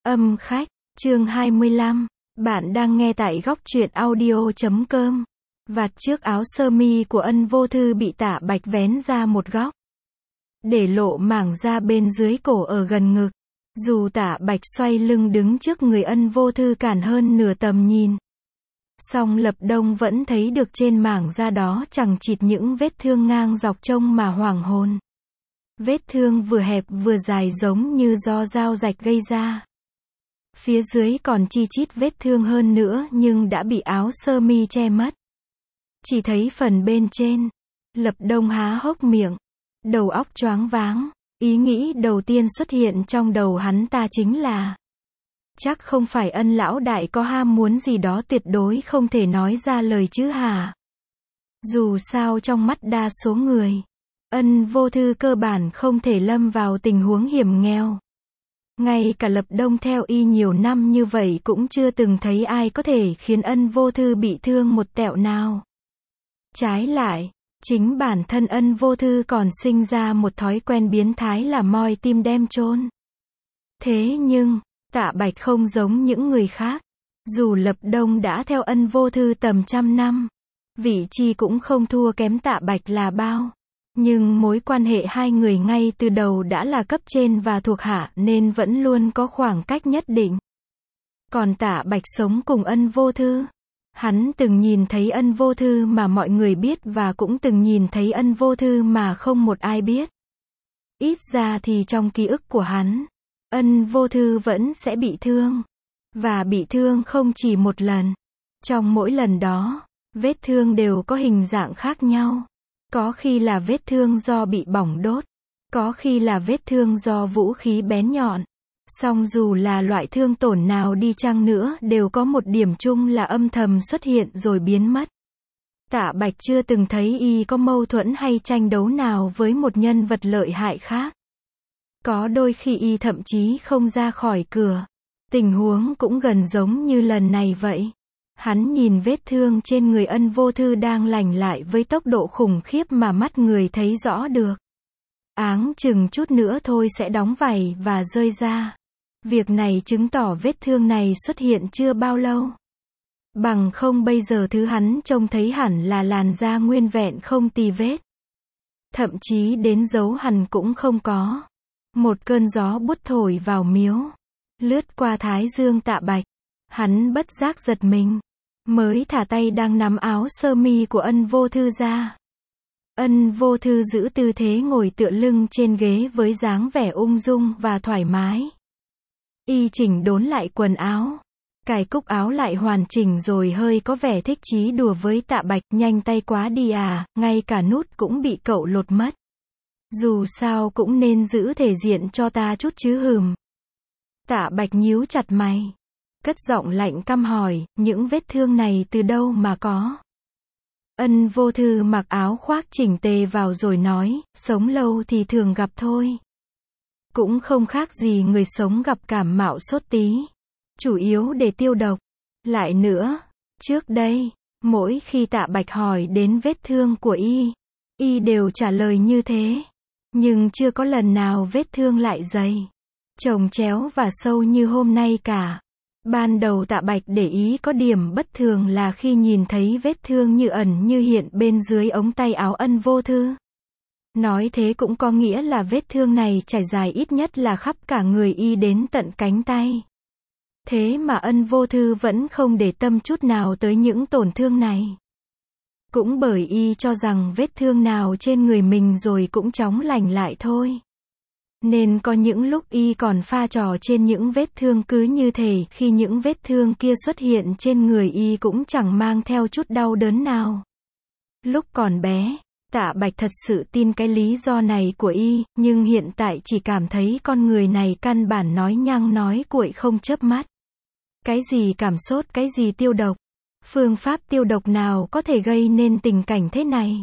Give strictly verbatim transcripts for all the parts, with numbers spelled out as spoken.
Âm khách, chương hai mươi lăm. Bạn đang nghe tại góc truyện audio chấm com. Vạt trước áo sơ mi của Ân Vô Thư bị Tạ Bạch vén ra một góc, để lộ mảng da bên dưới cổ ở gần ngực. Dù Tạ Bạch xoay lưng đứng trước người Ân Vô Thư cản hơn nửa tầm nhìn, song Lập Đông vẫn thấy được trên mảng da đó chằng chịt những vết thương ngang dọc trông mà hoảng hồn. Vết thương vừa hẹp vừa dài giống như do dao rạch gây ra. Phía dưới còn chi chít vết thương hơn nữa nhưng đã bị áo sơ mi che mất. Chỉ thấy phần bên trên. Lập Đông há hốc miệng, đầu óc choáng váng. Ý nghĩ đầu tiên xuất hiện trong đầu hắn ta chính là, chắc không phải Ân lão đại có ham muốn gì đó tuyệt đối không thể nói ra lời chứ hả? Dù sao trong mắt đa số người, Ân Vô Thư cơ bản không thể lâm vào tình huống hiểm nghèo. Ngay cả Lập Đông theo y nhiều năm như vậy cũng chưa từng thấy ai có thể khiến Ân Vô Thư bị thương một tẹo nào. Trái lại, chính bản thân Ân Vô Thư còn sinh ra một thói quen biến thái là moi tim đem chôn. Thế nhưng, Tạ Bạch không giống những người khác. Dù Lập Đông đã theo Ân Vô Thư tầm trăm năm, vị trí cũng không thua kém Tạ Bạch là bao. Nhưng mối quan hệ hai người ngay từ đầu đã là cấp trên và thuộc hạ nên vẫn luôn có khoảng cách nhất định. Còn Tạ Bạch sống cùng Ân Vô Thư. Hắn từng nhìn thấy Ân Vô Thư mà mọi người biết và cũng từng nhìn thấy Ân Vô Thư mà không một ai biết. Ít ra thì trong ký ức của hắn, Ân Vô Thư vẫn sẽ bị thương. Và bị thương không chỉ một lần. Trong mỗi lần đó, vết thương đều có hình dạng khác nhau. Có khi là vết thương do bị bỏng đốt, có khi là vết thương do vũ khí bén nhọn. Song dù là loại thương tổn nào đi chăng nữa đều có một điểm chung là âm thầm xuất hiện rồi biến mất. Tạ Bạch chưa từng thấy y có mâu thuẫn hay tranh đấu nào với một nhân vật lợi hại khác. Có đôi khi y thậm chí không ra khỏi cửa. Tình huống cũng gần giống như lần này vậy. Hắn nhìn vết thương trên người Ân Vô Thư đang lành lại với tốc độ khủng khiếp mà mắt người thấy rõ được. Áng chừng chút nữa thôi sẽ đóng vảy và rơi ra. Việc này chứng tỏ vết thương này xuất hiện chưa bao lâu. Bằng không bây giờ thứ hắn trông thấy hẳn là làn da nguyên vẹn không tì vết. Thậm chí đến dấu hằn cũng không có. Một cơn gió bút thổi vào miếu, lướt qua thái dương Tạ Bạch. Hắn bất giác giật mình, mới thả tay đang nắm áo sơ mi của Ân Vô Thư ra. Ân Vô Thư giữ tư thế ngồi tựa lưng trên ghế với dáng vẻ ung dung và thoải mái. Y chỉnh đốn lại quần áo, cài cúc áo lại hoàn chỉnh rồi hơi có vẻ thích chí đùa với Tạ Bạch. Nhanh tay quá đi à, ngay cả nút cũng bị cậu lột mất. Dù sao cũng nên giữ thể diện cho ta chút chứ hừm. Tạ Bạch nhíu chặt mày, cất giọng lạnh căm hỏi, những vết thương này từ đâu mà có? Ân Vô Thư mặc áo khoác chỉnh tề vào rồi nói, sống lâu thì thường gặp thôi. Cũng không khác gì người sống gặp cảm mạo sốt tí. Chủ yếu để tiêu độc. Lại nữa, trước đây, mỗi khi Tạ Bạch hỏi đến vết thương của y, y đều trả lời như thế. Nhưng chưa có lần nào vết thương lại dày, chồng chéo và sâu như hôm nay cả. Ban đầu Tạ Bạch để ý có điểm bất thường là khi nhìn thấy vết thương như ẩn như hiện bên dưới ống tay áo Ân Vô Thư. Nói thế cũng có nghĩa là vết thương này trải dài ít nhất là khắp cả người y đến tận cánh tay. Thế mà Ân Vô Thư vẫn không để tâm chút nào tới những tổn thương này. Cũng bởi y cho rằng vết thương nào trên người mình rồi cũng chóng lành lại thôi. Nên có những lúc y còn pha trò trên những vết thương cứ như thể khi những vết thương kia xuất hiện trên người y cũng chẳng mang theo chút đau đớn nào. Lúc còn bé, Tạ Bạch thật sự tin cái lý do này của y, nhưng hiện tại chỉ cảm thấy con người này căn bản nói nhăng nói cuội không chớp mắt. Cái gì cảm sốt, cái gì tiêu độc. Phương pháp tiêu độc nào có thể gây nên tình cảnh thế này?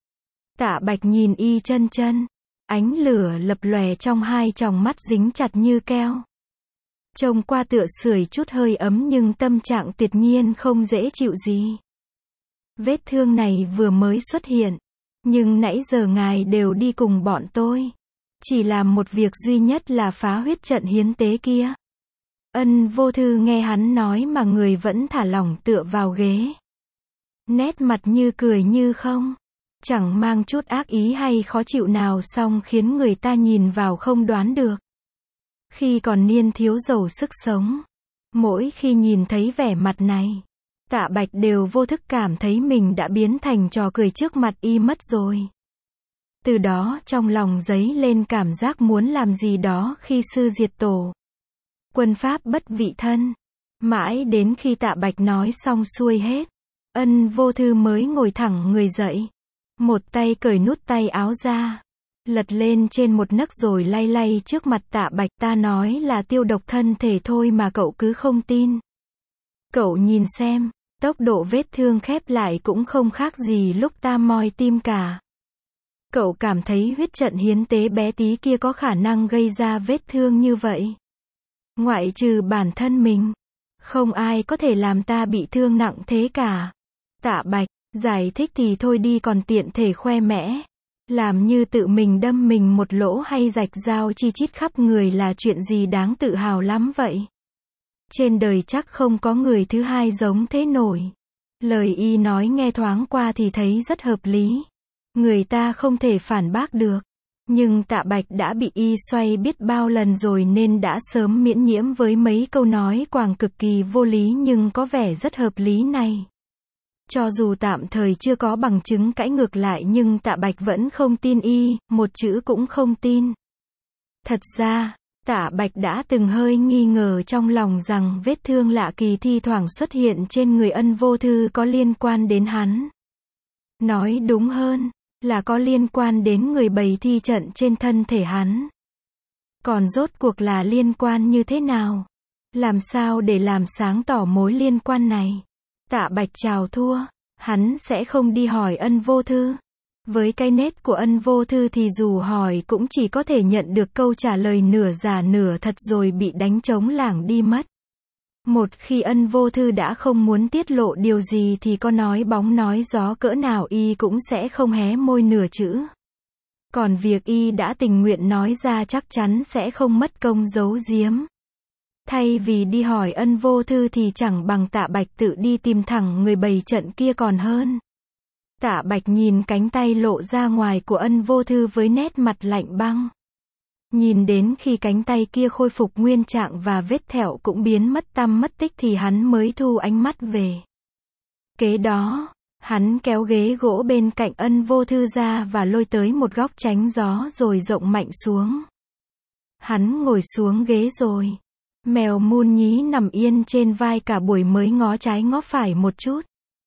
Tạ Bạch nhìn y chân chân. Ánh lửa lập lòe trong hai tròng mắt dính chặt như keo. Trông qua tựa sưởi chút hơi ấm nhưng tâm trạng tuyệt nhiên không dễ chịu gì. Vết thương này vừa mới xuất hiện. Nhưng nãy giờ ngài đều đi cùng bọn tôi. Chỉ làm một việc duy nhất là phá huyết trận hiến tế kia. Ân Vô Thư nghe hắn nói mà người vẫn thả lỏng tựa vào ghế. Nét mặt như cười như không. Chẳng mang chút ác ý hay khó chịu nào song khiến người ta nhìn vào không đoán được. Khi còn niên thiếu giàu sức sống. Mỗi khi nhìn thấy vẻ mặt này, Tạ Bạch đều vô thức cảm thấy mình đã biến thành trò cười trước mặt y mất rồi. Từ đó trong lòng dấy lên cảm giác muốn làm gì đó khi sư diệt tổ. Quân pháp bất vị thân. Mãi đến khi Tạ Bạch nói xong xuôi hết, Ân Vô Thư mới ngồi thẳng người dậy. Một tay cởi nút tay áo ra, lật lên trên một nấc rồi lay lay trước mặt Tạ Bạch. Ta nói là tiêu độc thân thể thôi mà cậu cứ không tin. Cậu nhìn xem, tốc độ vết thương khép lại cũng không khác gì lúc ta moi tim cả. Cậu cảm thấy huyết trận hiến tế bé tí kia có khả năng gây ra vết thương như vậy? Ngoại trừ bản thân mình, không ai có thể làm ta bị thương nặng thế cả. Tạ Bạch, giải thích thì thôi đi còn tiện thể khoe mẽ. Làm như tự mình đâm mình một lỗ hay rạch dao chi chít khắp người là chuyện gì đáng tự hào lắm vậy. Trên đời chắc không có người thứ hai giống thế nổi. Lời y nói nghe thoáng qua thì thấy rất hợp lý. Người ta không thể phản bác được. Nhưng Tạ Bạch đã bị y xoay biết bao lần rồi nên đã sớm miễn nhiễm với mấy câu nói quàng cực kỳ vô lý nhưng có vẻ rất hợp lý này. Cho dù tạm thời chưa có bằng chứng cãi ngược lại nhưng Tạ Bạch vẫn không tin y, một chữ cũng không tin. Thật ra, Tạ Bạch đã từng hơi nghi ngờ trong lòng rằng vết thương lạ kỳ thi thoảng xuất hiện trên người Ân Vô Thư có liên quan đến hắn. Nói đúng hơn, là có liên quan đến người bày thi trận trên thân thể hắn. Còn rốt cuộc là liên quan như thế nào? Làm sao để làm sáng tỏ mối liên quan này? Tạ Bạch chào thua, hắn sẽ không đi hỏi Ân Vô Thư. Với cái nết của Ân Vô Thư thì dù hỏi cũng chỉ có thể nhận được câu trả lời nửa giả nửa thật rồi bị đánh trống lảng đi mất. Một khi Ân Vô Thư đã không muốn tiết lộ điều gì thì có nói bóng nói gió cỡ nào y cũng sẽ không hé môi nửa chữ. Còn việc y đã tình nguyện nói ra chắc chắn sẽ không mất công giấu giếm. Thay vì đi hỏi Ân Vô Thư thì chẳng bằng Tạ Bạch tự đi tìm thẳng người bày trận kia còn hơn. Tạ Bạch nhìn cánh tay lộ ra ngoài của Ân Vô Thư với nét mặt lạnh băng. Nhìn đến khi cánh tay kia khôi phục nguyên trạng và vết thẹo cũng biến mất tăm mất tích thì hắn mới thu ánh mắt về. Kế đó, hắn kéo ghế gỗ bên cạnh Ân Vô Thư ra và lôi tới một góc tránh gió rồi rộng mạnh xuống. Hắn ngồi xuống ghế rồi. Mèo mun nhí nằm yên trên vai cả buổi mới ngó trái ngó phải một chút.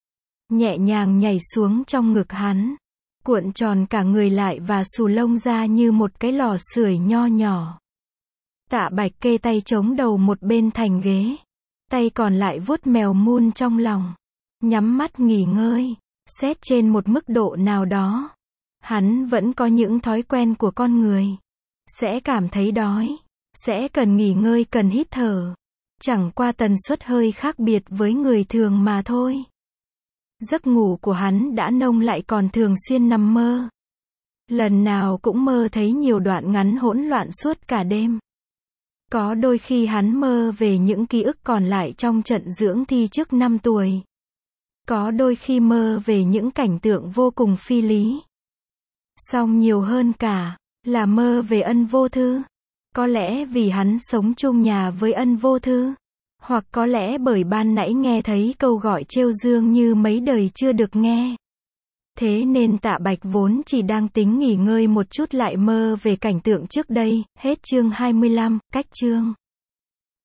Nhẹ nhàng nhảy xuống trong ngực hắn. Cuộn tròn cả người lại và xù lông ra như một cái lò sưởi nho nhỏ. Tạ Bạch kê tay chống đầu một bên thành ghế. Tay còn lại vuốt mèo mun trong lòng. Nhắm mắt nghỉ ngơi. Xét trên một mức độ nào đó, hắn vẫn có những thói quen của con người. Sẽ cảm thấy đói. Sẽ cần nghỉ ngơi cần hít thở. Chẳng qua tần suất hơi khác biệt với người thường mà thôi. Giấc ngủ của hắn đã nông lại còn thường xuyên nằm mơ. Lần nào cũng mơ thấy nhiều đoạn ngắn hỗn loạn suốt cả đêm. Có đôi khi hắn mơ về những ký ức còn lại trong trận dưỡng thi trước năm tuổi. Có đôi khi mơ về những cảnh tượng vô cùng phi lý. Song nhiều hơn cả, là mơ về Ân Vô Thư. Có lẽ vì hắn sống chung nhà với Ân Vô Thư. Hoặc có lẽ bởi ban nãy nghe thấy câu gọi trêu dương như mấy đời chưa được nghe. Thế nên Tạ Bạch vốn chỉ đang tính nghỉ ngơi một chút lại mơ về cảnh tượng trước đây. Hết chương hai mươi lăm, cách chương.